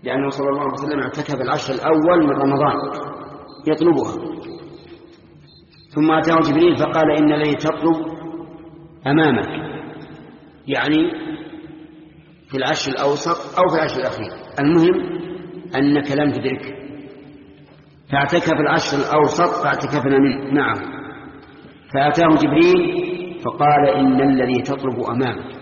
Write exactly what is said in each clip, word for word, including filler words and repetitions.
لأنه صلى الله عليه وسلم اعتكف العشر الأول من رمضان يطلبها، ثم أتاه جبريل فقال إن الذي تطلب أمامك، يعني في العشر الأوسط أو في العشر الأخير، المهم أنك لم تدركه، فاعتكف العشر الأوسط فاعتكفنا منه معه. فأتاه جبريل فقال إن الذي تطلب أمامك.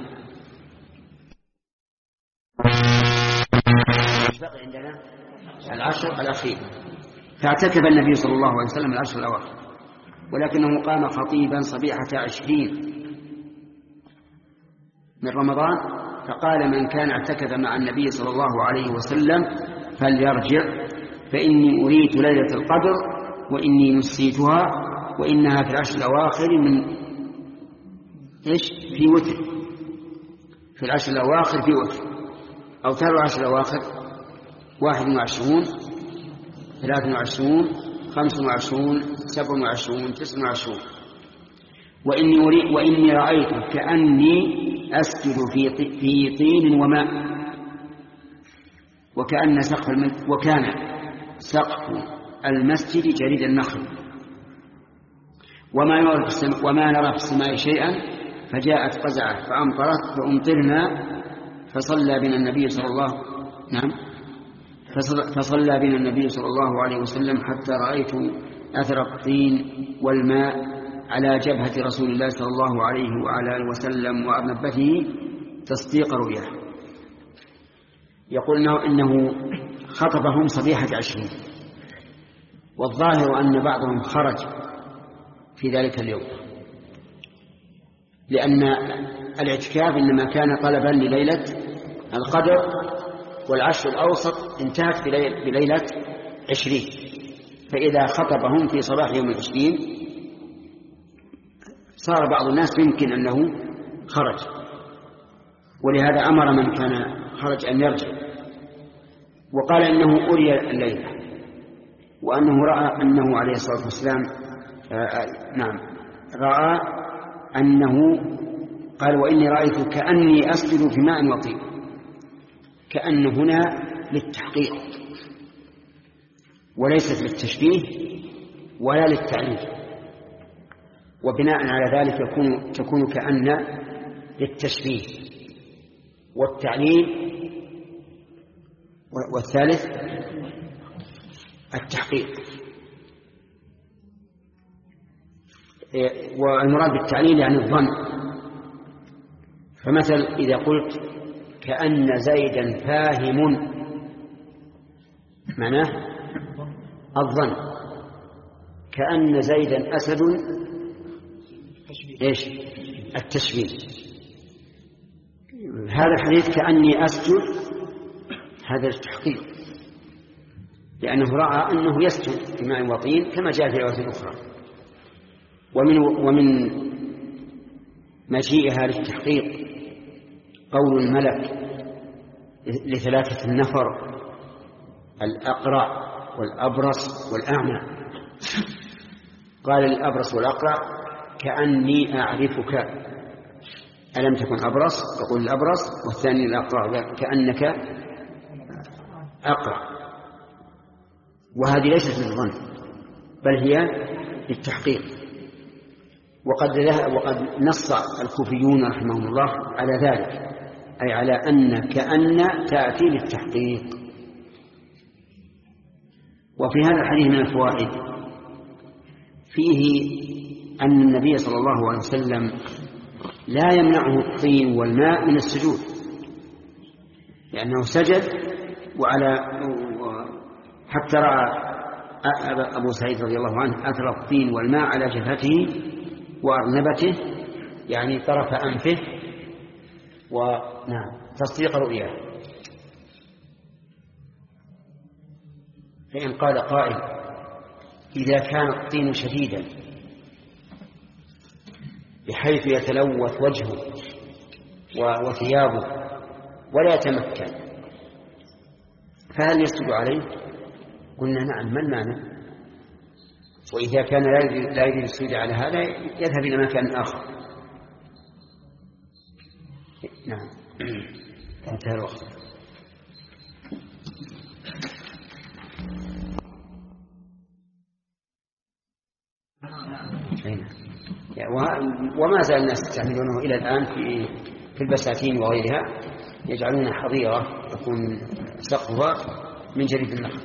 بقي عندنا العشر الأخير، فاعتكف النبي صلى الله عليه وسلم العشر الأواخر، ولكنه قام خطيبا صبيحة عشرين من رمضان، فقال من كان اعتكف مع النبي صلى الله عليه وسلم فليرجع، فإني أريت ليلة القدر وإني نسيتها، وإنها في العشر الأواخر من إيش في وتر، في العشر الأواخر في وتر، أو ترى العشر الأواخر واحد وعشرون، ثلاث وعشرون، خمس وعشرون، سبع وعشرون، تسع وعشرون. وإني, وإني رأيت كأني أسجد في في طين وماء، وكأن سقف وكان سقف المسجد جريد النخل، وما نرى في السماء وما نرى في السماء شيئا، فجاءت قزعة فأمطرت فأمطرنا، فصلى بنا النبي صلى الله نعم فصلى بنا النبي صلى الله عليه وسلم حتى رأيت أثر الطين والماء على جبهة رسول الله صلى الله عليه وعلى آله وسلم وأرنبته تصديق رؤياه. يقول إنه خطبهم صبيحة عشرين، والظاهر أن بعضهم خرج في ذلك اليوم، لأن الاعتكاف إنما كان طلبا لليلة القدر، والعشر الأوسط انتهت بليلة عشرين، فإذا خطبهم في صباح يوم العشرين صار بعض الناس يمكن أنه خرج، ولهذا أمر من كان خرج أن يرجع، وقال إنه أري الليلة، وأنه رأى أنه عليه الصلاة والسلام آه نعم رأى أنه قال وإني رأيت كأني أسجد في ماء وطين، كأن هنا للتحقيق وليست للتشبيه ولا للتعليل، وبناء على ذلك يكون تكون كأن للتشبيه والتعليل، والثالث التحقيق. والمراد بالتعليل يعني الظن، فمثل إذا قلت كأن زيدا فاهم معناه الظن، كأن زيدا أسد إيش التشبيه. هذا الحديث كأني أسجد هذا التحقيق، لأنه رأى أنه يسجد في ماء وطين كما جاء في رواية أخرى. ومن ومن مجيئها للتحقيق قول الملك لثلاثة النفر الأقرع والأبرص والأعمى، قال الأبرص والأقرع كأني أعرفك، ألم تكن أبرص؟ تقول الأبرص، والثاني الأقرع كأنك أقرع. وهذه ليست للظن بل هي للتحقيق. وقد, وقد نص الكوفيون رحمهم الله على ذلك، أي على أن كأن تأتي للتحقيق. وفي هذا الحديث من الفوائد فيه أن النبي صلى الله عليه وسلم لا يمنعه الطين والماء من السجود، لأنه سجد وعلى حتى رأى أبو سعيد رضي الله عنه أثر الطين والماء على جبهته وأرنبته، يعني طرف أنفه، ونعم تصديق رؤياه. فإن قال قائل إذا كان الطين شديدا بحيث يتلوث وجهه وثيابه ولا يتمكن، فهل يسجد عليه؟ قلنا نعم، ما المانع؟ وإذا كان لا يريد السجود على هذا يذهب إلى مكان آخر. نعم انتهى الوقت. وما زال الناس يستعملونه إلى الآن في في البساتين وغيرها، يجعلون حظيرة تكون سقفها من جريد النخل.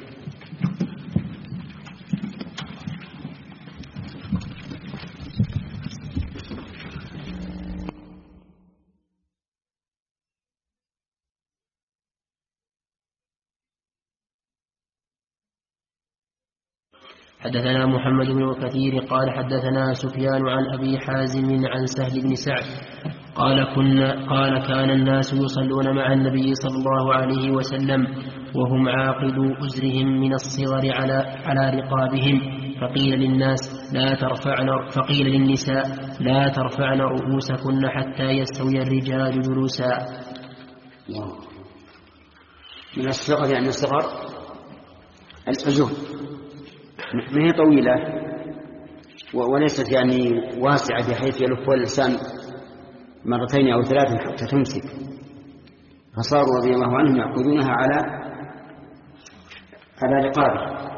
حدثنا محمد بن كثير قال حدثنا سفيان عن أبي حازم عن سهل بن سعد قال, كنا قال كان الناس يصلون مع النبي صلى الله عليه وسلم وهم عاقدوا أزرهم من الصغر على, على رقابهم، فقيل للناس لا ترفعن فقيل للنساء لا ترفعن رؤوسكن حتى يستوي الرجال جلوسا. من الصغر يعني الصغر الأجهد ما هي طويلة وليست يعني واسعة بحيث يلف الإنسان مرتين أو ثلاثة حتى تمسك، فصاروا رضي الله عنهم يعقدونها على على رقابه.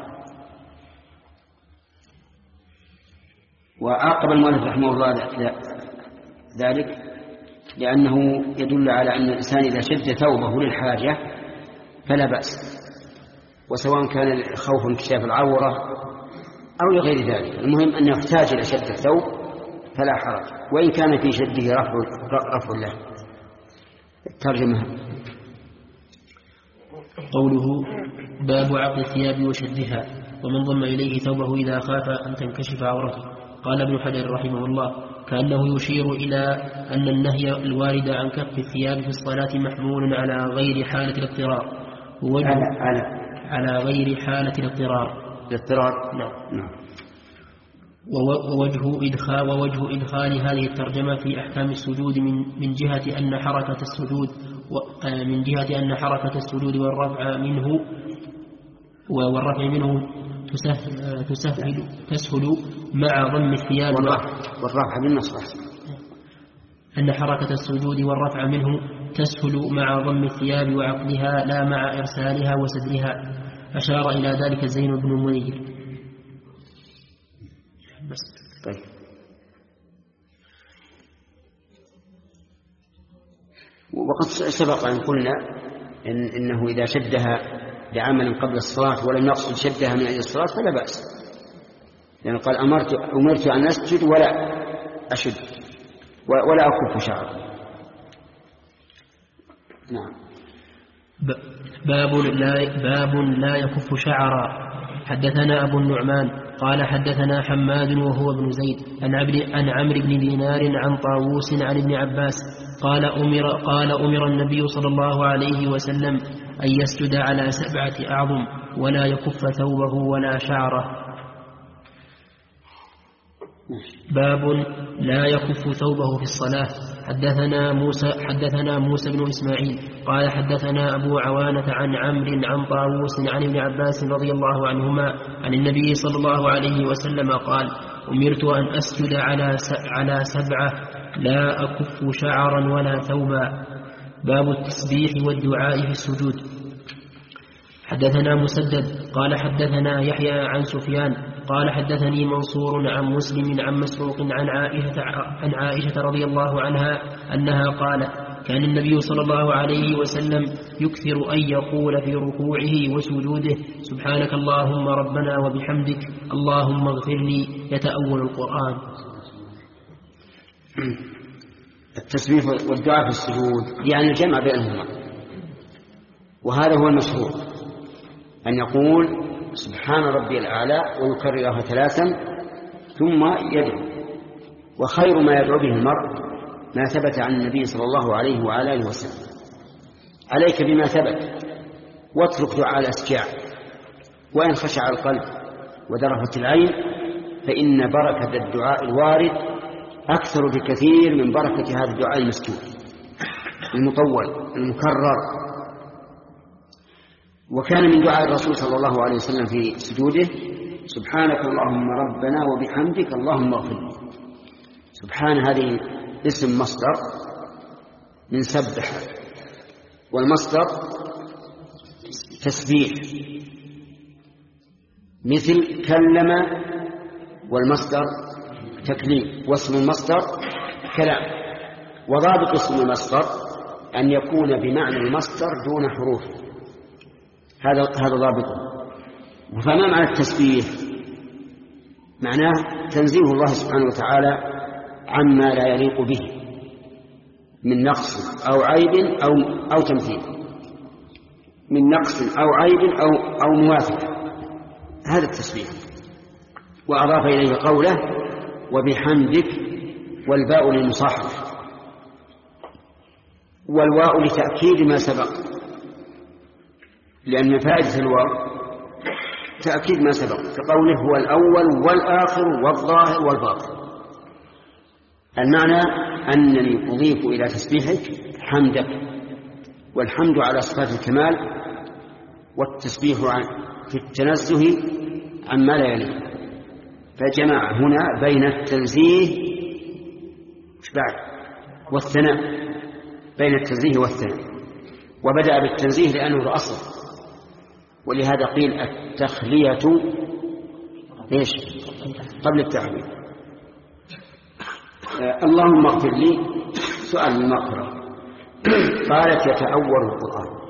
وعاقب المؤلف رحمه الله ذلك لأنه يدل على أن الإنسان إذا شد ثوبه للحاجة فلا بأس، وسواء كان خوف انكشاف العورة أو لغير ذلك، المهم أن يحتاج إلى شد الثوب فلا حرج، وإن كان في شده رفع, رفع له. الترجمة قوله باب عقد الثياب وشدها ومن ضم إليه ثوبه إذا خاف أن تنكشف عورته. قال ابن حجر رحمه الله كأنه يشير إلى أن النهي الوارد عن كف الثياب في الصلاة محمول على غير حالة الاضطرار على, على. على غير حالة الاضطرار الاضطرار نعم. نعم. ووجه إدخال ووجه إدخال هذه الترجمة في أحكام السجود من من جهة أن حركة السجود من جهة أن حركة السجود والرفع منه والرفع منه تسهل تسهل تسهل مع ضم الثياب والرفع بالنصب، أن حركة السجود والرفع منه تسهل مع ضم الثياب وعقدها لا مع إرسالها وسدلها. أشار إلى ذلك زين بن منير. بس طيب. وقد سبق أن قلنا إن إنه إذا شدها لعمل قبل الصلاة ولم يقصد شدها من أجل الصلاة فلا بأس، لأنه قال أمرت أمرت أن أسجد ولا أشد ولا أكف شعر. نعم. باب لا, باب لا يكف شعرا. حدثنا أبو النعمان قال حدثنا حماد وهو ابن زيد عن, عن عمرو بن دينار عن طاووس عن ابن عباس قال أمر, قال أمر النبي صلى الله عليه وسلم أن يسجد على سبعة أعظم ولا يكف ثوبه ولا شعره. باب لا يكف ثوبه في الصلاة. حدثنا موسى حدثنا موسى بن إسماعيل قال حدثنا أبو عوانة عن عمرو عن طاووس عن ابن عباس رضي الله عنهما عن النبي صلى الله عليه وسلم قال أمرت أن أسجد على على سبعة لا أكف شعرا ولا ثوبا. باب التسبيح والدعاء في السجود. حدثنا مسدد قال حدثنا يحيى عن سفيان قال حدثني منصور عن مسلم عن مسروق عن عائشة, عن عائشة رضي الله عنها أنها قالت كان النبي صلى الله عليه وسلم يكثر أن يقول في ركوعه وسجوده سبحانك اللهم ربنا وبحمدك اللهم اغفر لي يتأول القرآن. التسبيح والدعاء في السجود يعني الجمع بينهما، وهذا هو المشهور أن يقول سبحان ربي الأعلى ويكررها ثلاثا ثم يدعو، وخير ما يدعو به المرء ما ثبت عن النبي صلى الله عليه وعلى آله وسلم. عليك بما ثبت واترك دعاء الأسجاع، وإن خشع القلب ودرفت العين فإن بركة الدعاء الوارد أكثر بكثير من بركة هذا الدعاء المسجود المطول المكرر. وكان من دعاء الرسول صلى الله عليه وسلم في سجوده سبحانك اللهم ربنا وبحمدك اللهم اغفر لي. سبحان هذه اسم مصدر من سبح، والمصدر تسبيح مثل كلم، والمصدر تكليم، واسم المصدر كلام. وضابط اسم المصدر أن يكون بمعنى المصدر دون حروف، هذا هذا ضابطه. فما معنى التسبيح؟ معناه تنزيه الله سبحانه وتعالى عما لا يليق به من نقص أو عيب أو أو تمثيل، من نقص أو عيب أو أو موافقة، هذا التسبيح. وأضاف إليه قوله وبحمدك، والباء للمصاحبة، والواء لتأكيد ما سبق، لأن فائدة الواو تأكيد ما سبق، كقوله هو الأول والآخر والظاهر والباطن. المعنى أنني أضيف إلى تسبيحك حمدك، والحمد على صفات الكمال، والتسبيح في التنزه عما لا يليق. فجمع هنا بين التنزيه والثناء، بين التنزيه والثناء، وبدأ بالتنزيه لأنه الأصل، ولهذا قيل التخلية إيش قبل التحويل. آه اللهم اغفر لي، سؤال المغفرة. قالت يتأول القرآن.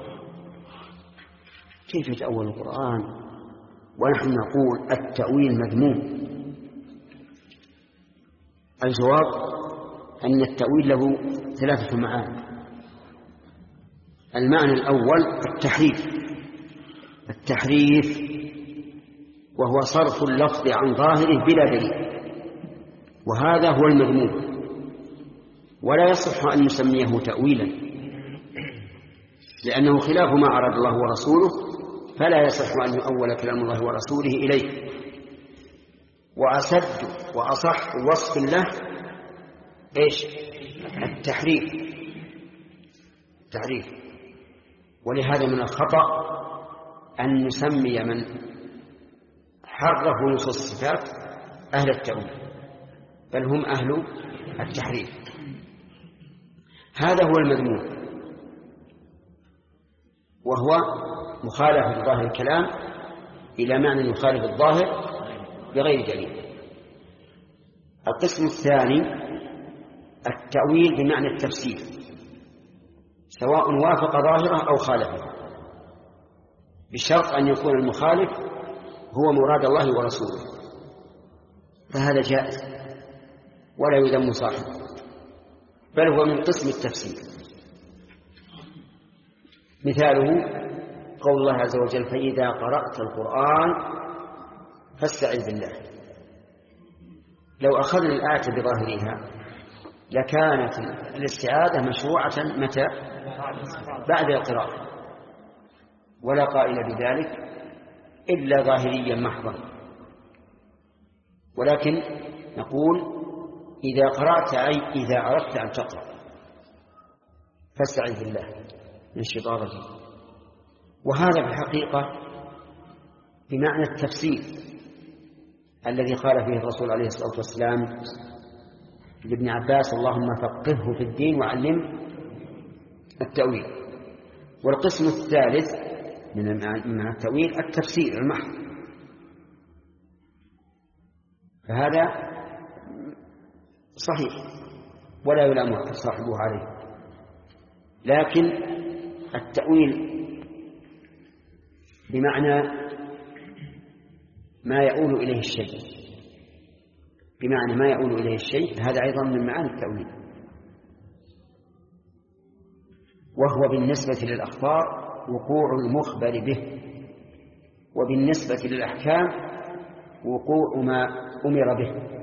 كيف يتأول القرآن ونحن نقول التأويل مذموم؟ الجواب أن التأويل له ثلاثة معاني. المعنى الأول التحريف، التحريف وهو صرف اللفظ عن ظاهره بلا دليل، وهذا هو المذموم، ولا يصح أن نسميه تأويلا لأنه خلاف ما أراد الله ورسوله، فلا يصح أن يؤول كلام الله ورسوله إليه. وأسد وأصح وصف له إيش؟ التحريف التحريف ولهذا من الخطأ أن نسمي من حرفوا نصوص الصفات أهل التأويل، بل هم أهل التحريف. هذا هو المذموم، وهو مخالفة ظاهر الكلام إلى معنى يخالف الظاهر بغير دليل. القسم الثاني التأويل بمعنى التفسير، سواء وافق ظاهره أو خالفه، بشرط أن يكون المخالف هو مراد الله ورسوله، فهذا جائز ولا يذم صاحبه، بل هو من قسم التفسير. مثاله قول الله عز وجل فإذا قرأت القرآن فاستعذ بالله. لو أخذنا الآية بظاهرها لكانت الاستعاذة مشروعة متى؟ بعد القراءة، ولا قائل بذلك إلا ظاهريا محضا. ولكن نقول إذا قرأت أي إذا أردت أن تقرأ فاستعذ بالله من الشيطان الرجيم. وهذا في الحقيقة بمعنى التفسير الذي قال فيه الرسول عليه الصلاة والسلام لابن عباس اللهم فقهه في الدين وعلم التأويل. والقسم الثالث من التأويل التفسير المحض، فهذا صحيح ولا يلام صاحبه عليه. لكن التأويل بمعنى ما يؤول إليه الشيء، بمعنى ما يؤول إليه الشيء، هذا أيضا من معاني التأويل. وهو بالنسبة للأخبار وقوع المخبر به، وبالنسبة للأحكام وقوع ما أمر به.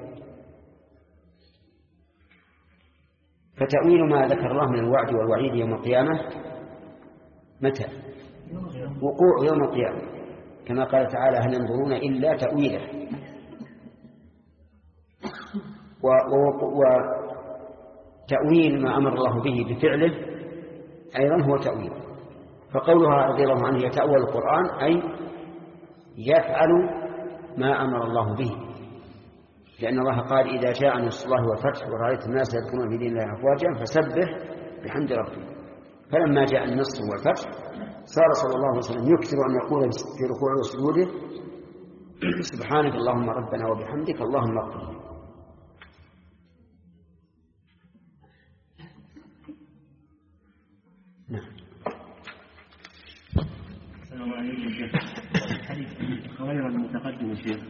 فتأويل ما ذكر الله من الوعد والوعيد يوم القيامة متى؟ وقوع يوم القيامة، كما قال تعالى هل ينظرون إلا تأويله. وتأويل ما أمر الله به بفعله أيضا هو تأويل. فقولها رضي الله عنه يتأول القرآن أي يفعل ما أمر الله به، لأن الله قال إذا جاء نصر الله والفتح ورأيت الناس يدخلون في دين الله أفواجا فسبح بحمد ربك. فلما جاء النصر والفتح صار صلى الله عليه وسلم يكثر أن يقول في ركوعه وسجوده سبحانك اللهم ربنا وبحمدك اللهم اغفر لي. غير المتقدم الشيخ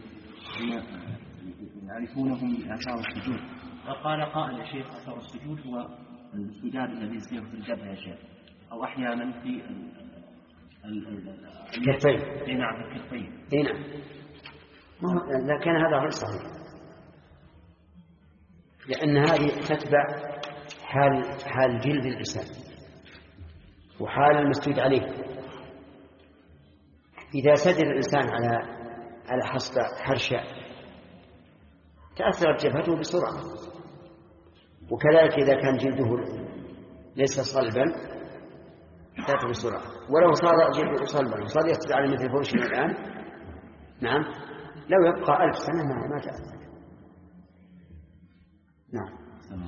يعرفونهم بآثار السجود، وقال قائل يا شيخ أثر السجود هو السجاد الذي يصير في الجبهة يا شيخ، أو أحيانا في الكفين. اي نعم الكفين. اي نعم. لكن هذا غير صحيح، لأن هذه تتبع حال حال جلد الإنسان وحال المسجود عليه. إذا سجد الإنسان على على حصى حرشة تأثرت جبهته بسرعة، وكذلك إذا كان جلده ليس صلبا تأثر بسرعة، ولو صار جلده صلبا وصار يسجد على مثل فرشنا الآن نعم لو يبقى ألف سنة ما ما تأثر. نعم.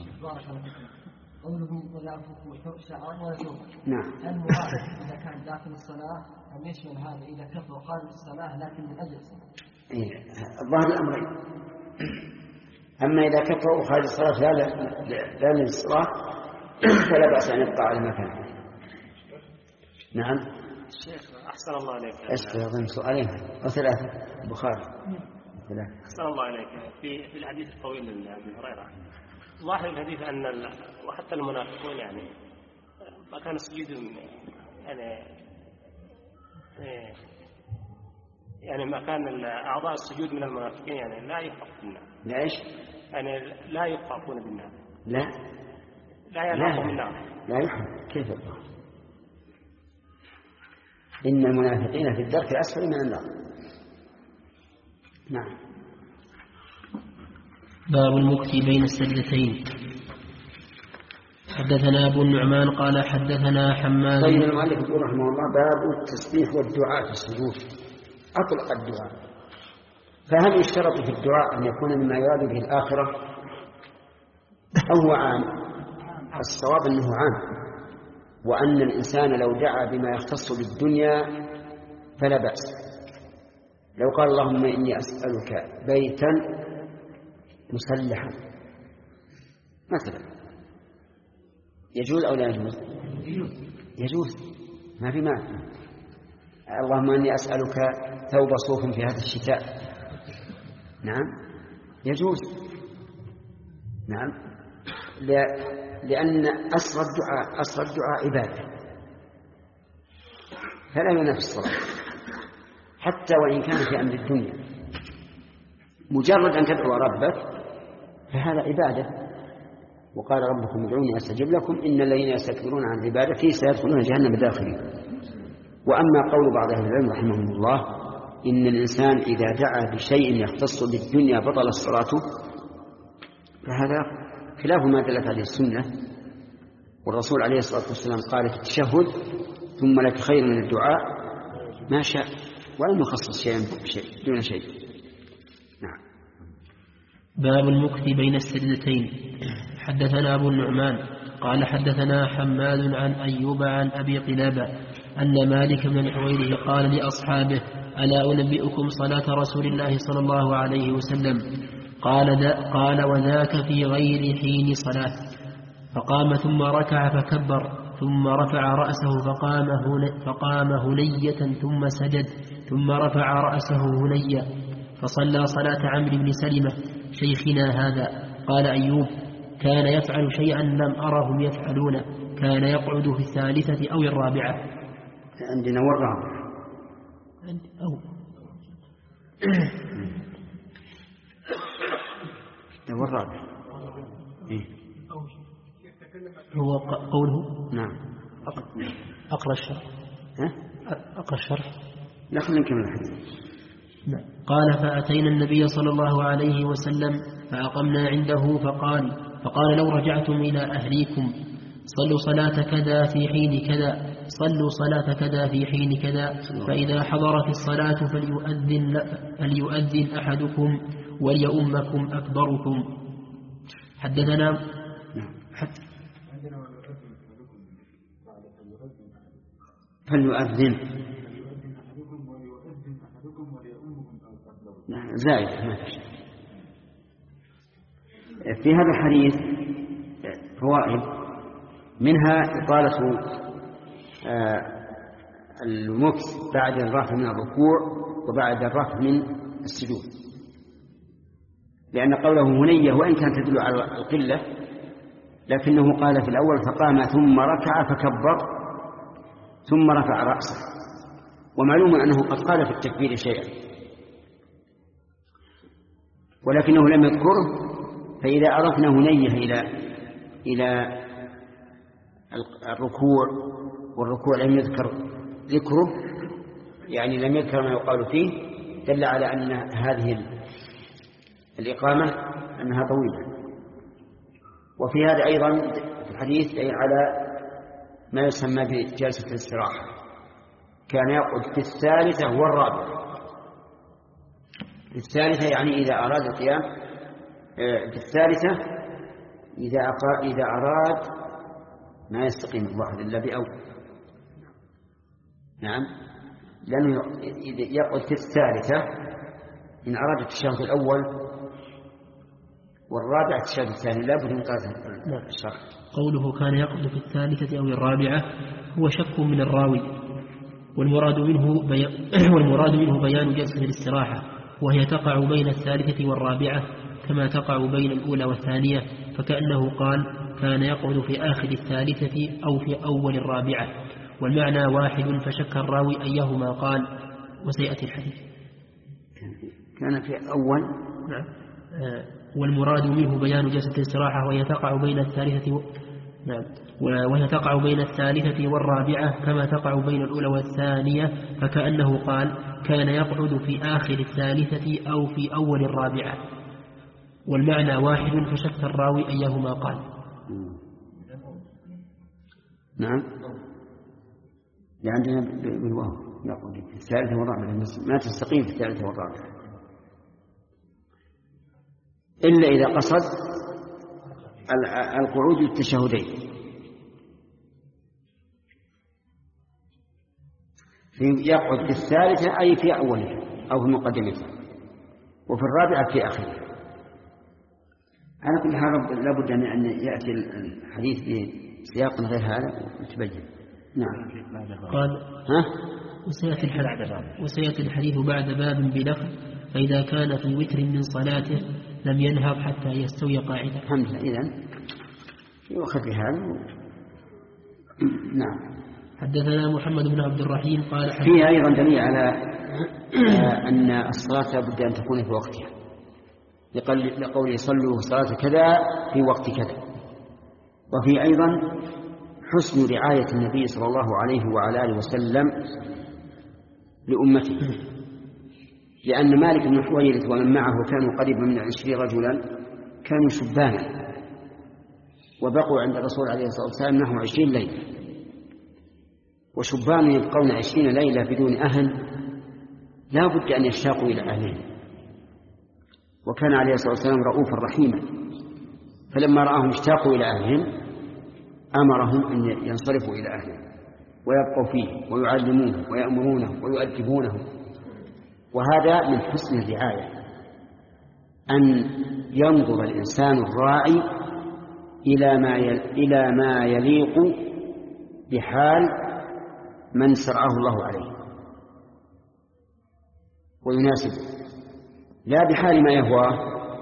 قولهم ولا فوق شعار ولا فوق. نعم. المراد إذا كان داخل الصلاة أم يشمل هذا إذا كفر قال الصلاة لكن من أجل الصلاة. إيه الظاهر الأمرين. أما إذا كفر وخارج الصلاة لا لا للصلاة فلا بأس أن يبقى على مكانه. نعم. الشيخ أحسن الله عليك. أستاذن سؤالين وثلاثة البخاري. ثلاثة. أحسن الله عليك. في في الحديث الطويل لأبي هريرة ظاهر الحديث أن وحتى المنافقون يعني ما كان سجودهم يعني يعني ما كان أعضاء السجود من المنافقين يعني لا يخفق بالنار. ليش؟ يعني لا يخفقون بالنار. لا. لا يخفقون بالنار. لا يخفق كيف الله؟ إن المنافقين في الدرك الأسفل من النار. نعم. باب المكث بين السجدتين. حدثنا أبو النعمان قال حدثنا حماد. طيب المؤلف يقول رحمه الله باب التسبيح والدعاء في السجود. أطلق الدعاء، فهل يشترط في الدعاء أن يكون مما يراد به الآخرة أو هو عام؟ الصواب أنه عام، وأن الإنسان لو دعا بما يختص بالدنيا فلا بأس. لو قال اللهم إني أسألك بيتا مسلحا مثلا يجوز أو لا يجوز؟ يجوز ما في مانع. اللهم إني أسألك ثوب صوف في هذا الشتاء نعم يجوز. نعم. لأن أصل الدعاء أصل الدعاء عبادة فلا ينافي الصلاة حتى وإن كان في أمر الدنيا. مجرد أن تدعو ربك فهذا عبادة، وقال ربكم ادعوني أستجب لكم إن الذين يستكبرون عن عبادتي سيدخلون جهنم داخلين. وأما قول بعض أهل العلم رحمهم الله إن الإنسان إذا دعا بشيء يختص بالدنيا بطل الصلاة، فهذا خلاف ما دلت عليه السنة، والرسول عليه الصلاة والسلام قال في التشهد ثم لك خير من الدعاء ما شاء، ولم يخصص شيئا بشيء دون شيء. نعم. باب المكث بين السجدتين. حدثنا أبو النعمان قال حدثنا حماد عن أيوب عن أبي قلابة أن مالك بن الحويرث قال لأصحابه ألا أنبئكم صلاة رسول الله صلى الله عليه وسلم؟ قال, قال وذاك في غير حين صلاة. فقام ثم ركع فكبر ثم رفع رأسه فقام, فقام هنية ثم سجد ثم رفع رأسه هنية فصلى صلاة عمرو بن سلمة شيخنا هذا. قال أيوب كان يفعل شيئا لم أرهم يفعلون، كان يقعد في الثالثة أو الرابعة. عندنا والرابعة أو والرابعة إيه؟ هو قوله نعم أقرأ الشرح أقرأ الشرح لا خلينا نكمل الحديث. قال فأتينا النبي صلى الله عليه وسلم فأقمنا عنده فقال فقال لو رجعتم إلى أهليكم صلوا صلاة كذا في حين كذا صلوا صلاة كذا في حين كذا، فإذا حضرت الصلاة فليؤذن, فليؤذن أحدكم وليؤمكم أكبركم. حدثنا حتى فليؤذن زائد ما في. في هذا الحديث فوائد، منها إطالة المكث بعد الرفع من الركوع وبعد الرفع من السجود، لأن قوله هنية وإن كانت تدل على القلة لكنه قال في الأول فقام ثم ركع فكبر ثم رفع رأسه، ومعلوم أنه قد قال في التكبير شيئا ولكنه لم يذكره. فإذا أضفنا هنية إلى إلى الركوع والركوع لم يذكر ذكره، يعني لم يذكر ما يقال فيه، دل على أن هذه الإقامة أنها طويلة. وفي هذا أيضا في الحديث دليل على ما يسمى بجلسة الاستراحة، كان يقعد في الثالثة والرابعة. في الثالثة يعني إذا أراد القيام، في الثالثة إذا إذا أراد ما يستقيم الواحد إلا بأول، نعم، لأنه يقعد في الثالثة إن أراد التشهد الأول، والرابعة التشهد الثاني لا بد من قراءة الشرح. قوله كان يقعد في الثالثة أو الرابعة هو شك من الراوي، والمراد منه بي... والمراد منه بيان جلسة الاستراحة، وهي تقع بين الثالثة والرابعة كما تقع بين الأولى والثانية، فكأنه قال كان يقعد في آخر الثالثة أو في أول الرابعة، والمعنى واحد، فشك الراوي أيهما قال، وسيأتي الحديث. كان في أول، نعم. آه والمراد منه بيان جلسة الاستراحة وهي تقع بين الثالثة و... نعم. وهي تقع بين الثالثة والرابعة كما تقع بين الأولى والثانية، فكأنه قال كان يقعد في آخر الثالثة أو في أول الرابعة، والمعنى واحد، فشك الراوي أيهما قال. نعم، لعندنا بالواو يقعد في الثالثة والرابعة، ما تستقيم في الثالثة والرابعة إلا إذا قصد القعود للتشهدين. يقعد في الثالثة أي في أولها أو في مقدمتها، وفي الرابعة في آخرها. على كل حال لابد أن يأتي الحديث بسياق غير هذا وتبين. نعم. قال ها؟ وسيأتي الحديث, وسيأتي الحديث بعد باب بلفظ فإذا كان في وتر من صلاته لم ينهض حتى يستوي قاعدا. الحمد لله. إذن يؤخذ بهذا. نعم. حدثنا محمد بن عبد الرحيم قال فيه أيضا دليل على أن الصلاة لابد أن تكون في وقتها، لقوله صلوا صلاة كذا في وقت كذا. وفي أيضا حسن رعاية النبي صلى الله عليه وعلى آله وسلم لأمته، لأن مالك بن حويرث ومن معه كانوا قريبا من عشرين رجلا كانوا شبانا، وبقوا عند الرسول عليه الصلاة والسلام نحو عشرين ليلة، وشبان يبقون عشرين ليلة بدون أهل لا بد أن يشتاقوا إلى أهلهم. وكان عليه الصلاة والسلام رؤوفا رحيما، فلما رآهم اشتاقوا إلى أهلهم أمرهم أن ينصرفوا إلى أهلهم ويبقوا فيه ويعلمونه ويأمرونه ويؤدبونه. وهذا من حسن الرعاية، أن ينظر الإنسان الراعي إلى ما إلى ما يليق بحال من سرعه الله عليه ويناسبه، لا بحال ما يهواه.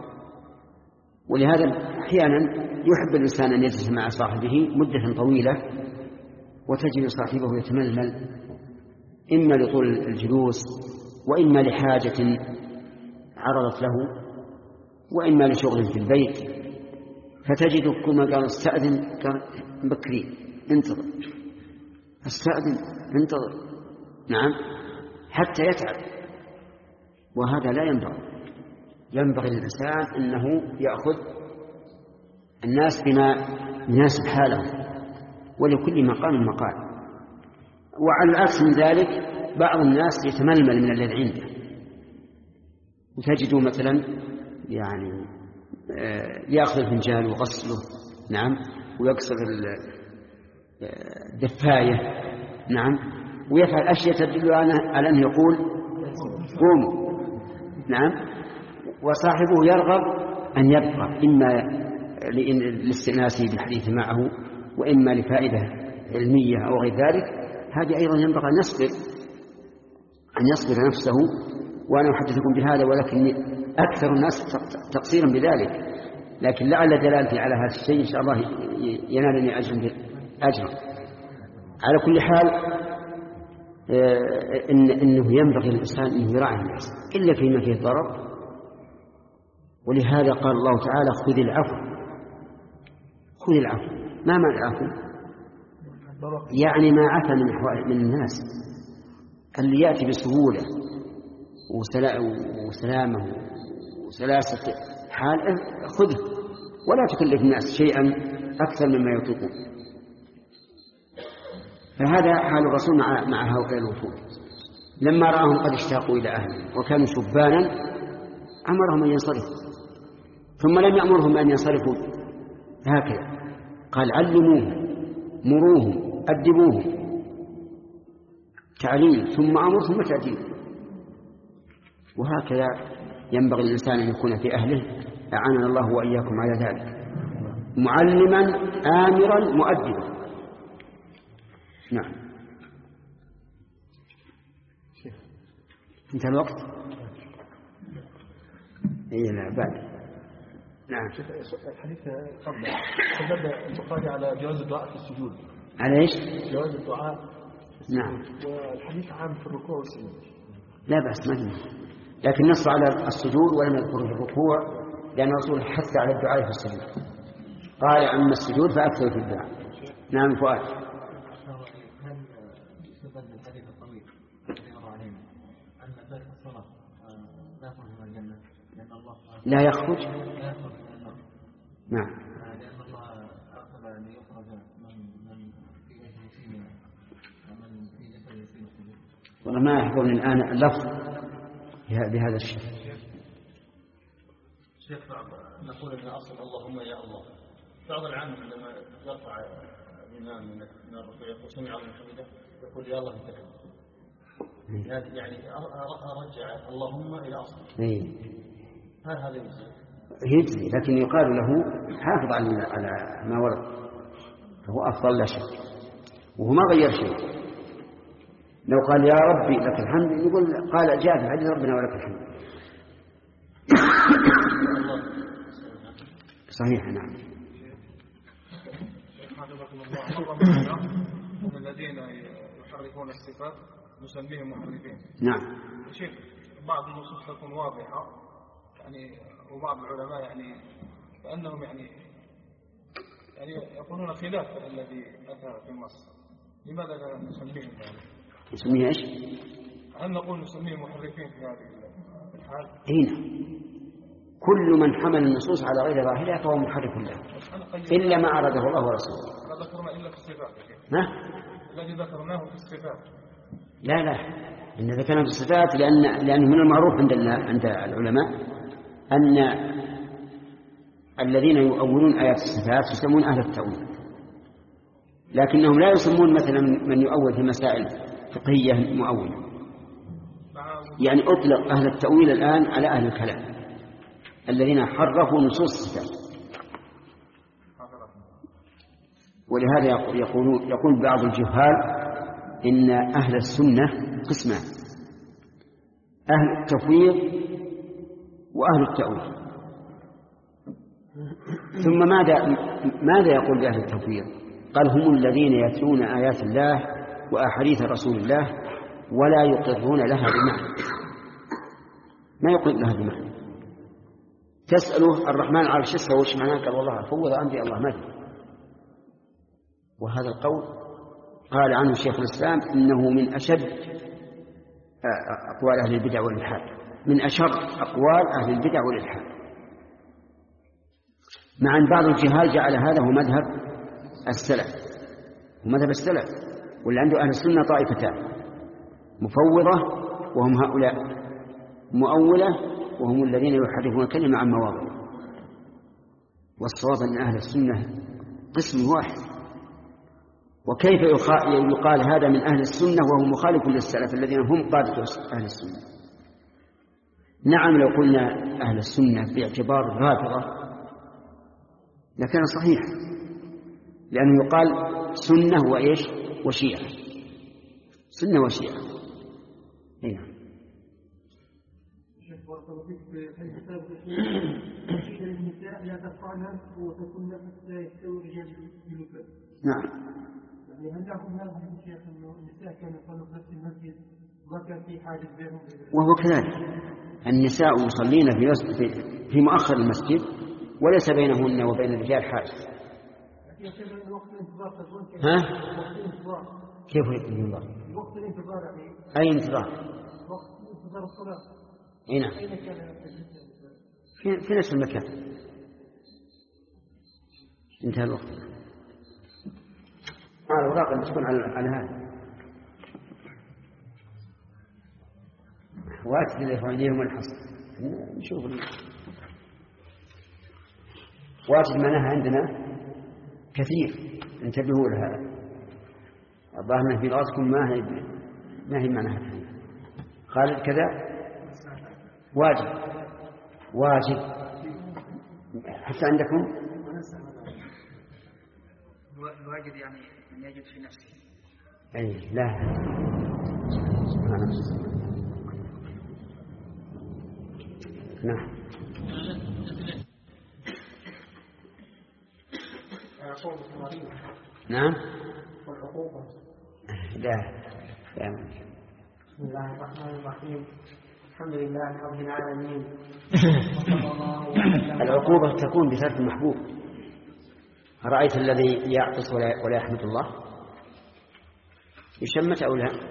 ولهذا أحيانا يحب الإنسان أن يجلس مع صاحبه مدة طويلة وتجد صاحبه يتململ، إما لطول الجلوس وإما لحاجة عرضت له وإما لشغل في البيت، فتجد كما قال استأذن بكري انتظر، استأذن انتظر، نعم، حتى يتعب. وهذا لا ينبغي. ينبغي للإنسان أنه يأخذ الناس بما يناسب حاله، ولكل مقام مقال. وعلى العكس من ذلك بعض الناس يتململ من الذي عنده، وتجده مثلا يعني يأخذ الفنجان ويغسله، نعم، ويكسر الدفاية، نعم، ويفعل أشياء تدل على أنه يقول قوموا، نعم، وصاحبه يرغب أن يبقى إما لاستئناسه بالحديث معه وإما لفائدة علمية أو غير ذلك. هذه أيضا ينبغي أن نصبر أن يصبر نفسه. وأنا أحدثكم بهذا ولكن أكثر الناس تقصيرا بذلك، لكن لعل دلالتي على هذا الشيء إن شاء الله ينالني أجر أجرا. على كل حال إن إنه ينبغي للإنسان أن يراعي الناس إلا فيما فيه ضرر، ولهذا قال الله تعالى خذ العفو. خذ العفو، ما معنى العفو؟ يعني ما عفى من من الناس، اللي يأتي بسهولة وسلامه وسلاسة حال خذه، ولا تكلف الناس شيئا أكثر مما يطيقون. فهذا حال الرسول مع مع هؤلاء الوفود، لما رآهم قد اشتاقوا إلى أهلهم وكانوا شبانا أمرهم أن ينصرفوا، ثم لم يأمرهم أن ينصرفوا هكذا، قال علموهم مروهم أدبوهم، تعليم ثم أمر ثم تأديب. وهكذا ينبغي الإنسان أن يكون في أهله، أعاننا الله وإياكم على ذلك، معلما آمرا مؤدبا. نعم. انتهى الوقت؟ اي لا بعد. نعم. الحديث قبل تبدأ البخاري على جواز الدعاء في السجود. على ايش؟ جواز الدعاء. نعم. والحديث عام في الركوع والسجود. لا بأس، ما في، لكن نص على السجود ولم يذكر في الركوع، لأن الرسول حث على الدعاء في السجود، قال أما السجود فأكثر في الدعاء. نعم فؤاد. لا يخرج. نعم. لأن الله أرسل أن يخرج من من في جيش المسلمين ومن في جيش المسلمين. والله ما يحضرني الآن اللفظ بهذا الشيء. شيخ نقول إن أصل اللهم يا الله، بعض العام لما يرفع الإمام من الركوع يقول سمع الله حمده يقول يا الله انتهى، يعني أرجع اللهم إلى أصل. هل هذا يجزي؟ يجزي، لكن يقال له حافظ على على ما ورد، فهو أفضل لا شك، وهو ما غير شيء. لو قال يا ربي لك الحمد يقول قال جاء في حديث ربنا ولك الحمد. صحيح. نعم. الذين يحرفون الصفات نسميهم محرفين. نعم. شيخ بعض النصوص تكون واضحة يعني، وبعض العلماء يعني كأنهم يعني يعني يقولون خلاف الذي أتى في مصر، لماذا لا نسميهم يعني؟ نسميه ايش؟ هل نقول نسميهم محرفين في هذه الحال؟ هنا كل من حمل النصوص على غير ظاهرها فهو محرف له، إلا ما أراده الله ورسوله. لا ذكرنا إلا في الصفات. ما؟ الذي ذكرناه في الصفات. لا لا، إن ذكرنا في الصفات لأن لأن من المعروف عند عند العلماء أن الذين يؤولون آيات الصفات يسمون أهل التأويل، لكنهم لا يسمون مثلا من يؤول في مسائل فقهية مؤولة. يعني أطلق أهل التأويل الآن على أهل الكلام الذين حرفوا نصوص الصفات. ولهذا يقول يقول بعض الجهال إن أهل السنة قسمان: أهل التفويض وأهل التأويل. ثم ماذا ماذا يقول بأهل التفويض؟ قال: هم الذين يتلون آيات الله وأحاديث رسول الله ولا يقرون لها بمعنى، ما يقر لها بمعنى. تسأله الرحمن على العرش استوى وش معناه؟ قال: والله فوض أمري الله ما أدري. وهذا القول قال عنه شيخ الإسلام إنه من أشد أقوال أهل البدع والإلحاد، من أشر أقوال أهل البدع والإلحاد. مع أن بعض الجهال جعل هذا هو مذهب السلف ومذهب السلف، واللي عنده أهل السنة طائفتان: مفوضة وهم هؤلاء، مؤولة وهم الذين يحرفون الكلمة عن مواضعه. والصواب أن أهل السنة قسم واحد. وكيف يقال هذا من أهل السنة وهو مخالف للسلف الذين هم قادة أهل السنة؟ نعم، لو قلنا أهل السنة باعتبار الرافضة لكان صحيح، لأنه يقال سنة وإيش وشيعة، سنة وشيعة. هنا نعم. يعني هل يعقوب هذا الشيخ أنه النساء كانوا يصلون في نفس المسجد وكان في حاجة بينهم؟ وهو كذلك، النساء يصلين في في مؤخر المسجد وليس بينهن وبين الرجال حاجة. ها؟ كيف الانتظار؟ وقت الانتظار أي انتظار؟ وقت انتظار الصلاة. هنا في, في نفس المكان. انتهى الوقت. على الأوراق اللي تكون على على هذا. وأكد لإخوانهم الحصر. نشوف واجد معناها عندنا كثير، انتبهوا لها. الظاهر في رأسكم ما هي ما هي معناها. خالد كذا واجب واجب حتى عندكم الواجب يعني من يجد في نفسه. أي لا سبحان الله. نعم. نعم. لا لا. بسم الله الرحمن الرحيم. الحمد لله رب العالمين. العقوبة تكون بترك المحبوب. أرأيت الذي يعطس ولا, ولا يحمد الله يشمت أو لا؟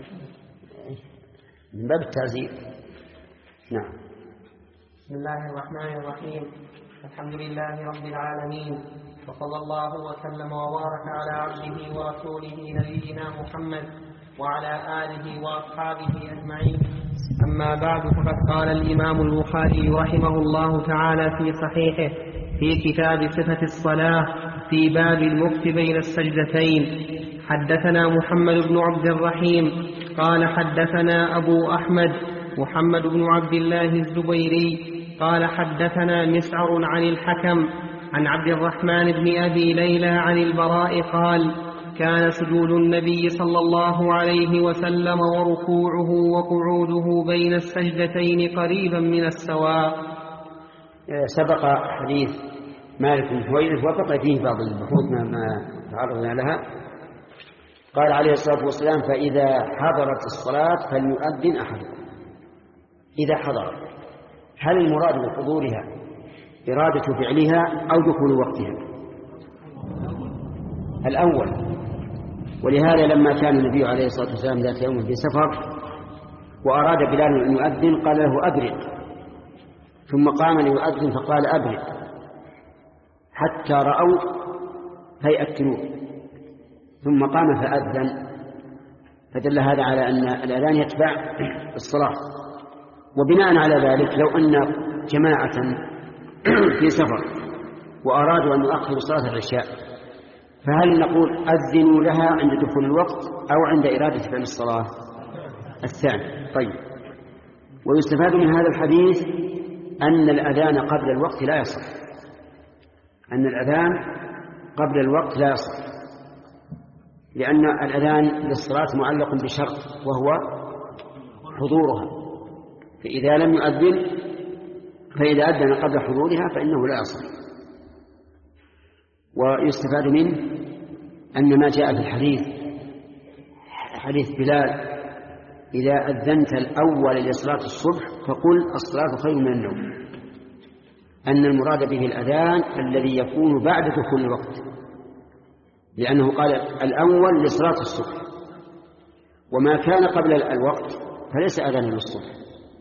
من باب التعزير. نعم. بسم الله الرحمن الرحيم. الحمد لله رب العالمين، وصلى الله وسلم وبارك على عبده ورسوله نبينا محمد وعلى آله وأصحابه أجمعين. أما بعد، فقد قال الإمام البخاري رحمه الله تعالى في صحيحه في كتاب صفة الصلاة في باب المكث بين السجدتين: حدثنا محمد بن عبد الرحيم قال حدثنا أبو أحمد محمد بن عبد الله الزبيري قال حدثنا مسعر عن الحكم عن عبد الرحمن بن أبي ليلى عن البراء قال: كان سجود النبي صلى الله عليه وسلم وركوعه وقعوده بين السجدتين قريبا من السواء. سبق حديث مالك بن حويرث وبقي فيه بعض البحوث ما تعرضنا لها. قال عليه الصلاة والسلام: فإذا حضرت الصلاة فليؤذن أحدكم. إذا حضرت، هل المراد بحضورها إرادة فعلها أو دخول وقتها؟ الأول. ولهذا لما كان النبي عليه الصلاة والسلام ذات يوم في سفر وأراد بلال أن يؤذن قال له: أبرد. ثم قام ليؤذن فقال: أبرد، حتى رأوا هيئة نور، ثم قام فأذن. فدل هذا على أن الأذان يتبع الصلاة. وبناء على ذلك، لو أن جماعة في سفر وأرادوا أن يؤخروا صلاة العشاء، فهل نقول أذنوا لها عند دخول الوقت أو عند إرادة فعل الصلاة؟ الثاني. طيب. ويستفاد من هذا الحديث أن الأذان قبل الوقت لا يصح. أن الأذان قبل الوقت لا يصح، لأن الأذان للصلاة معلق بشرط وهو حضورها، فإذا لم يؤذن فإذا أذن قبل حضورها فإنه لا يصح. ويستفاد منه أن ما جاء في الحديث حديث بلال: إذا أذنت الأول لصلاة الصبح فقل الصلاة خير من النوم، أن المراد به الأذان الذي يكون بعد دخول الوقت، لأنه قال الأول لصلاة الصبح، وما كان قبل الوقت فليس أذانا للصبح،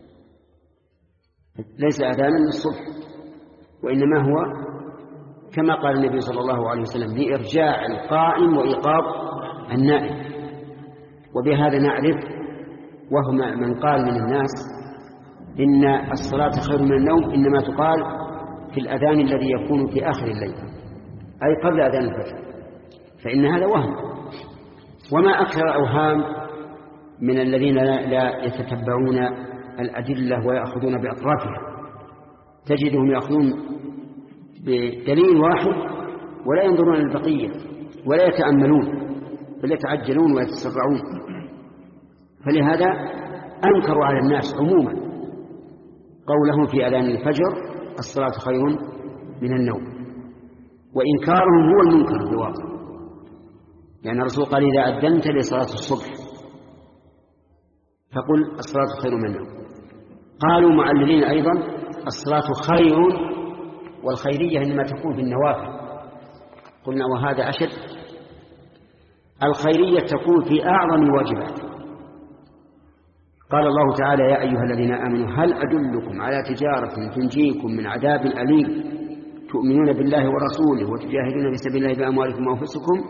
ليس أذانا للصبح، وإنما هو كما قال النبي صلى الله عليه وسلم: لإرجاع القائم وإيقاظ النائم. وبهذا نعرف وهم من قال من الناس إن الصلاة خير من النوم إنما تقال في الأذان الذي يكون في آخر الليل، أي قبل أذان الفجر، فإن هذا وهم. وما أكثر أوهام من الذين لا يتتبعون الأدلة ويأخذون بأطرافها، تجدهم يأخذون بدليل واحد ولا ينظرون للبقية ولا يتأملون بل يتعجلون ويتسرعون. فلهذا أنكروا على الناس عموما قولهم في أذان الفجر الصلاة خير من النوم، وإنكارهم هو المنكر في الواقع، لأن يعني الرسول قال إذا أذنت لصلاة الصبح فقل الصلاة خير من النوم. قالوا معللين أيضا الصلاة خير، والخيرية إنما تكون في النوافل. قلنا وهذا أشد، الخيرية تكون في أعظم الواجبات. قال الله تعالى يا أيها الذين آمنوا هل أدلكم على تجارة تنجيكم من عذاب أليم تؤمنون بالله ورسوله وتجاهدون في سبيل الله بأموالكم وأنفسكم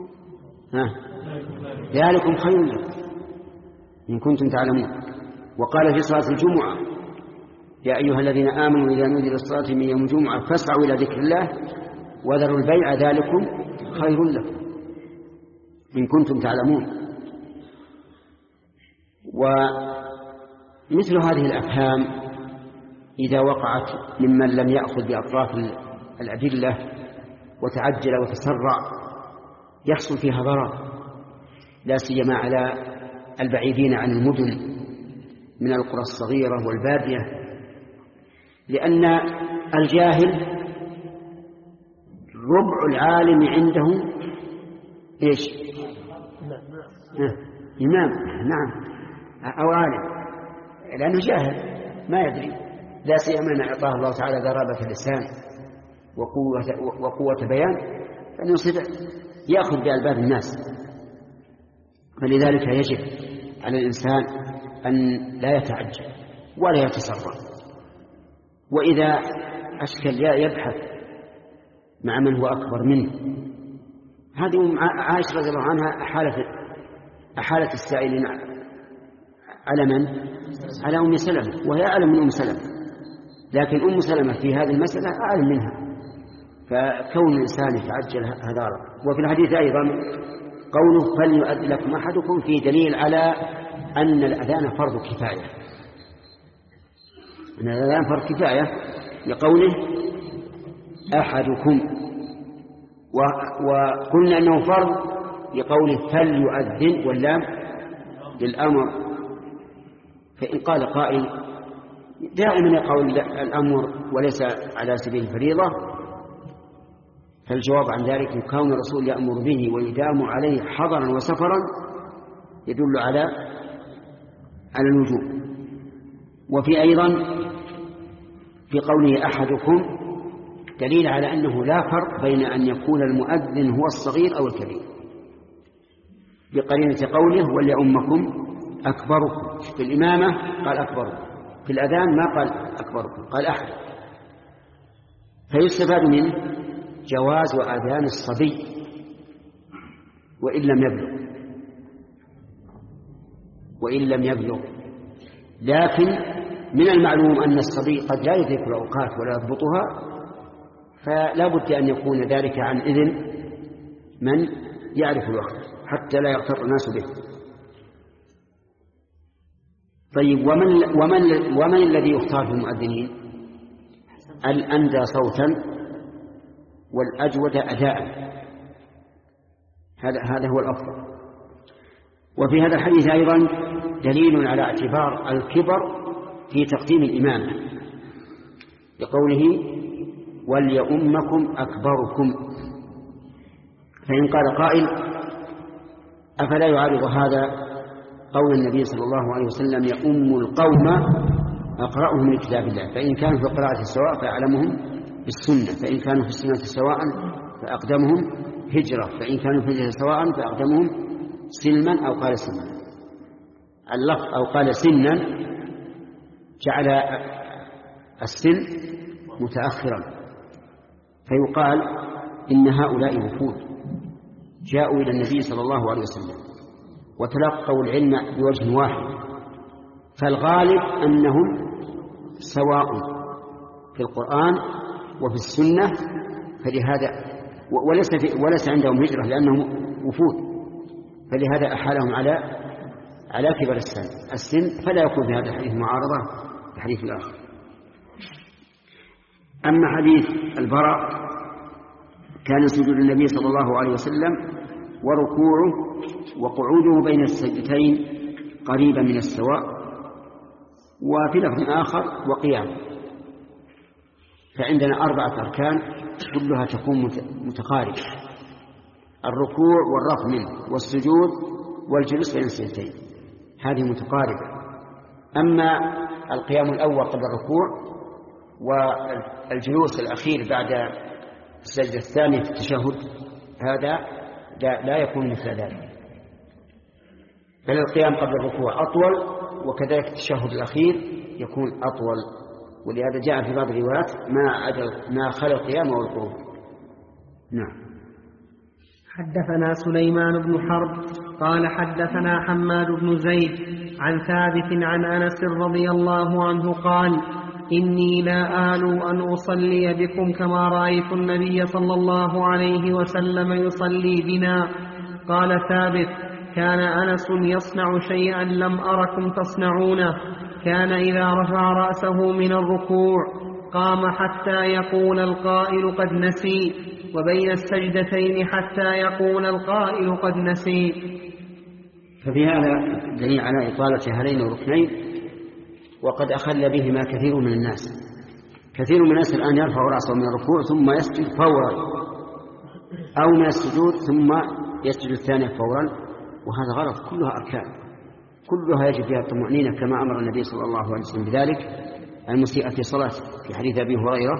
ذلكم خير لكم إن كنتم تعلمون. وقال في صلاة الجمعة يا أيها الذين آمنوا إذا نودي للصلاة من يوم الجمعة فاسعوا إلى ذكر الله وذروا البيع ذلكم خير لكم إن كنتم تعلمون. ومثل هذه الأفهام إذا وقعت ممن لم يأخذ بأطراف الأدلة وتعجل وتسرع يحصل فيها ضرر، لا سيما على البعيدين عن المدن من القرى الصغيرة والبادية، لأن الجاهل ربع العالم عنده إيش؟ إمام، نعم، أو عالم، لأنه جاهل ما يدري، لا سيما أن أعطاه الله تعالى ضرابة اللسان وقوة, وقوة بيان، فإنه يصير يأخذ بألباب الناس. فلذلك يجب على الإنسان أن لا يتعجل ولا يتسرع، وإذا أشكل يبحث مع من هو أكبر منه. هذه عائشة رضي الله عنها أحالت, أحالت السائلين على من؟ على أم سلمة، وهي أعلم من أم سلمة، لكن أم سلمة في هذه المسألة أعلم منها، فكون الإنسان يتعجل هذا. وفي الحديث أيضا قوله فليؤذن لكم أحدكم في دليل على أن الأذان فرض كفاية، أن الأذان فرض كفاية لقوله أحدكم، وقلنا أنه فرض لقوله فليؤذن واللام للأمر. فإن قال قائل دائما يقول الأمر وليس على سبيل الفريضة، فالجواب عن ذلك كون الرسول يأمر به ويدام عليه حضرا وسفرا يدل على على الوجوب. وفي أيضا في قوله أحدكم دليل على أنه لا فرق بين أن يكون المؤذن هو الصغير أو الكبير، بقرينة قوله وليؤمكم أكبركم. في الإمامة قال أكبركم، في الأذان ما قال أكبركم، قال أحد. فيستفاد منه جواز وأذان الصبي وإن لم يبلغ وإن لم يبلغ لكن من المعلوم أن الصبي قد لا يدرك الأوقات ولا يضبطها، فلا بد أن يكون ذلك عن إذن من يعرف الوقت حتى لا يغتر الناس به. طيب ومن, ومن, ومن الذي يختار في المؤذنين؟ الأندى صوتا والأجود أداء، هذا هذا هو الأفضل. وفي هذا الحديث أيضا دليل على اعتبار الكبر في تقديم الإمامة لقوله وليؤمكم أكبركم. فإن قال قائل أفلا يعارض هذا قول النبي صلى الله عليه وسلم يؤم القوم أقرأهم من كتاب الله، فإن كانوا في القراءة سواء فأعلمهم بالسنة، فإن كانوا في السنة سواء فأقدمهم هجرة، فإن كانوا في الهجرة سواء فأقدمهم سلما أو قال سنا. اللفظ أو قال سنا جعل السن متأخرا، فيقال إن هؤلاء وفود جاءوا إلى النبي صلى الله عليه وسلم وتلقوا العلم بوجه واحد، فالغالب أنهم سواء في القرآن وفي السنة، فلهذا وليس, وليس عندهم هجرة لأنهم وفود، فلهذا أحالهم على على كبر السن السن فلا يكون في هذا الحديث معارضة الحديث الآخر. أما حديث البراء كان سجود النبي صلى الله عليه وسلم وركوعه وقعوده بين السجدتين قريبا من السواء، وفي لفظ آخر وقيام. فعندنا أربعة أركان كلها تكون متقاربة: الركوع والرفع منه والسجود والجلوس بين السجدتين، هذه متقاربة. أما القيام الأول قبل الركوع والجلوس الأخير بعد السجدة الثانية في التشهد هذا لا يكون مثل ذلك، بل القيام قبل الركوع أطول، وكذلك التشهد الأخير يكون أطول. ولهذا جاء في بعض الروايات ما عدا ما خلا القيام والقعود. نعم. حدثنا سليمان بن حرب قال حدثنا حماد بن زيد عن ثابت عن أنس رضي الله عنه قال: إني لا آلو أن أصلي بكم كما رأيت النبي صلى الله عليه وسلم يصلي بنا. قال ثابت: كان أنس يصنع شيئا لم أركم تصنعونه، كان إذا رفع رأسه من الركوع قام حتى يقول القائل قد نسي، وبين السجدتين حتى يقول القائل قد نسي. ففي هذا دليل على إطالة هذين الركنين، وقد أخل بهما كثير من الناس. كثير من الناس الآن يرفع رأسه من الركوع ثم يسجد فورا، أو من السجود ثم يسجد الثاني فورا، وهذا غلط. كلها أركان، كلها يجب فيها الطمأنينة كما أمر النبي صلى الله عليه وسلم بذلك المسيء في صلاته في حديث أبي هريرة.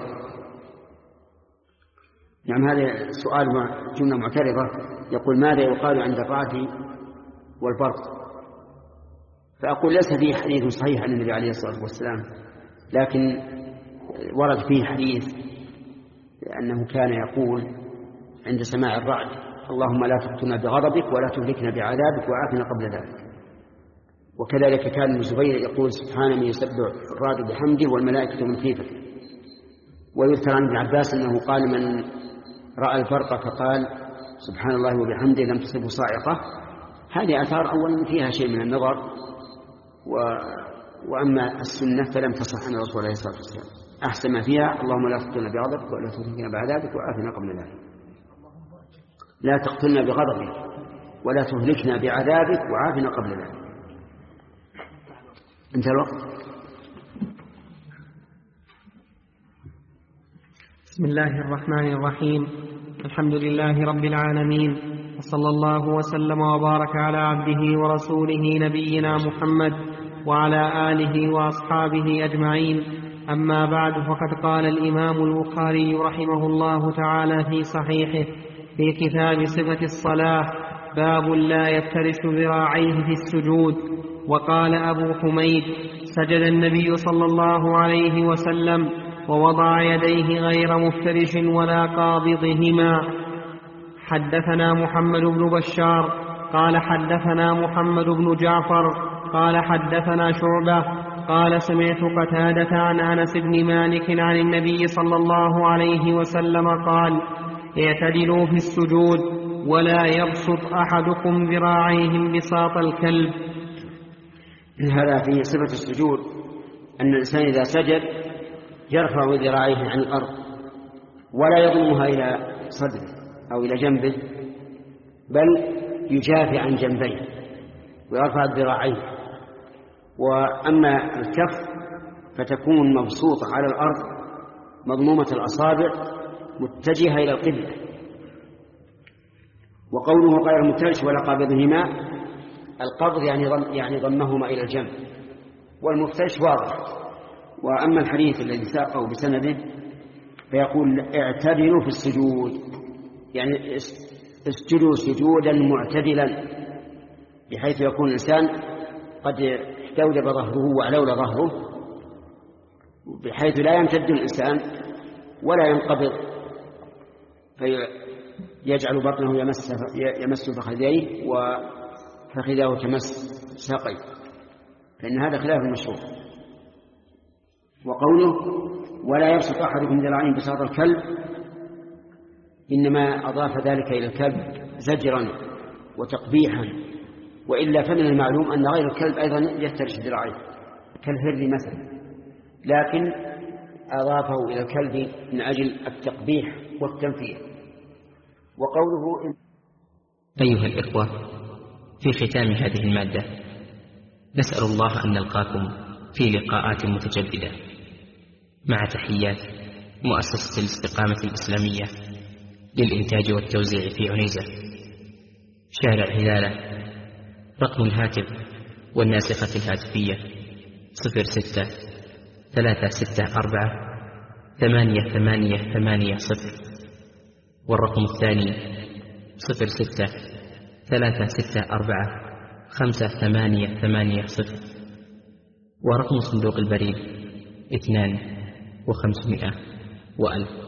نعم، هذا سؤال جملة معترضة، يقول: ماذا يقال عند الرعد والبرق؟ فأقول: ليس فيه حديث صحيح عن النبي عليه الصلاة والسلام، لكن ورد فيه حديث أنه كان يقول عند سماع الرعد: اللهم لا تقتلنا بغضبك ولا تهلكنا بعذابك وعافنا قبل ذلك. وكذلك كان ابن الزبير يقول: سبحان من يسبح الرعد بحمده والملائكة من خيفته. ويذكر عن ابن عباس أنه قال: من رأى البرق فقال سبحان الله وبحمده لم تصبه صاعقة. هذه آثار أولا فيها شيء من النظر، و... وأما السنة فلم تصح عن الرسول عليه الصلاة والسلام. أحسن ما فيها: اللهم لا تقتلنا بغضبك ولا تهلكنا بعذابك وعافنا قبل ذلك. لا تقتلنا بغضبك ولا تهلكنا بعذابك وعافنا قبل ذلك. انتهى الوقت. بسم الله الرحمن الرحيم. الحمد لله رب العالمين، وصلى الله وسلم وبارك على عبده ورسوله نبينا محمد وعلى آله وأصحابه أجمعين. أما بعد، فقد قال الإمام البخاري رحمه الله تعالى في صحيحه في كتاب صفة الصلاة: باب لا يفترش ذراعيه في السجود. وقال أبو حميد: سجد النبي صلى الله عليه وسلم ووضع يديه غير مفترش ولا قابضهما. حدثنا محمد بن بشار قال حدثنا محمد بن جعفر قال حدثنا شعبة قال: سمعت قتادة عن أنس بن مالك عن النبي صلى الله عليه وسلم قال: اعتدلوا في السجود ولا يبسط أحدكم ذراعيه انبساط الكلب. هذا في صفة السجود، أن الإنسان إذا سجد يرفع ذراعيه عن الأرض ولا يضمها إلى صدره أو إلى جنبه، بل يجافي عن جنبيه ويرفع الذراعين. وأما الكف فتكون مبسوطة على الأرض مضمومة الأصابع متجهة إلى القبلة. وقوله غير مفترش ولا قابضهما، القبض يعني ضم يعني ضمهما إلى الجنب، والمفترش واضح. وأما الحديث الذي ساقه بسنده فيقول: اعتدلوا في السجود، يعني اسجدوا سجودا معتدلا، بحيث يكون الإنسان قد استوجب ظهره وعلول ظهره، بحيث لا يمتد الإنسان ولا ينقبض فيجعل بطنه يمس يمس فخذيه وفخذه تمس ساقيه، فإن هذا خلاف المشروع. وقوله: ولا يبسط أحدكم ذراعين بساط الكلب، إنما أضاف ذلك إلى الكلب زجرا وتقبيحا، وإلا فمن المعلوم أن غير الكلب أيضا يفترش ذراعيه كالهر مثلا، لكن أضافه إلى الكلب من أجل التقبيح والتنفير. وقوله: أيها الإخوة، في ختام هذه المادة نسأل الله أن نلقاكم في لقاءات متجددة. مع تحيات مؤسسة الاستقامة الإسلامية للإنتاج والتوزيع في عنيزة، شارع هلالة. رقم الهاتف والناسخة الهاتفية صفر ستة ثلاثة ستة أربعة ثمانية ثمانية ثمانية صفر، والرقم الثاني صفر ستة ثلاثة ستة أربعة خمسة ثمانية ثمانية صفر، ورقم صندوق البريد اثنان وخمسمائة وألف.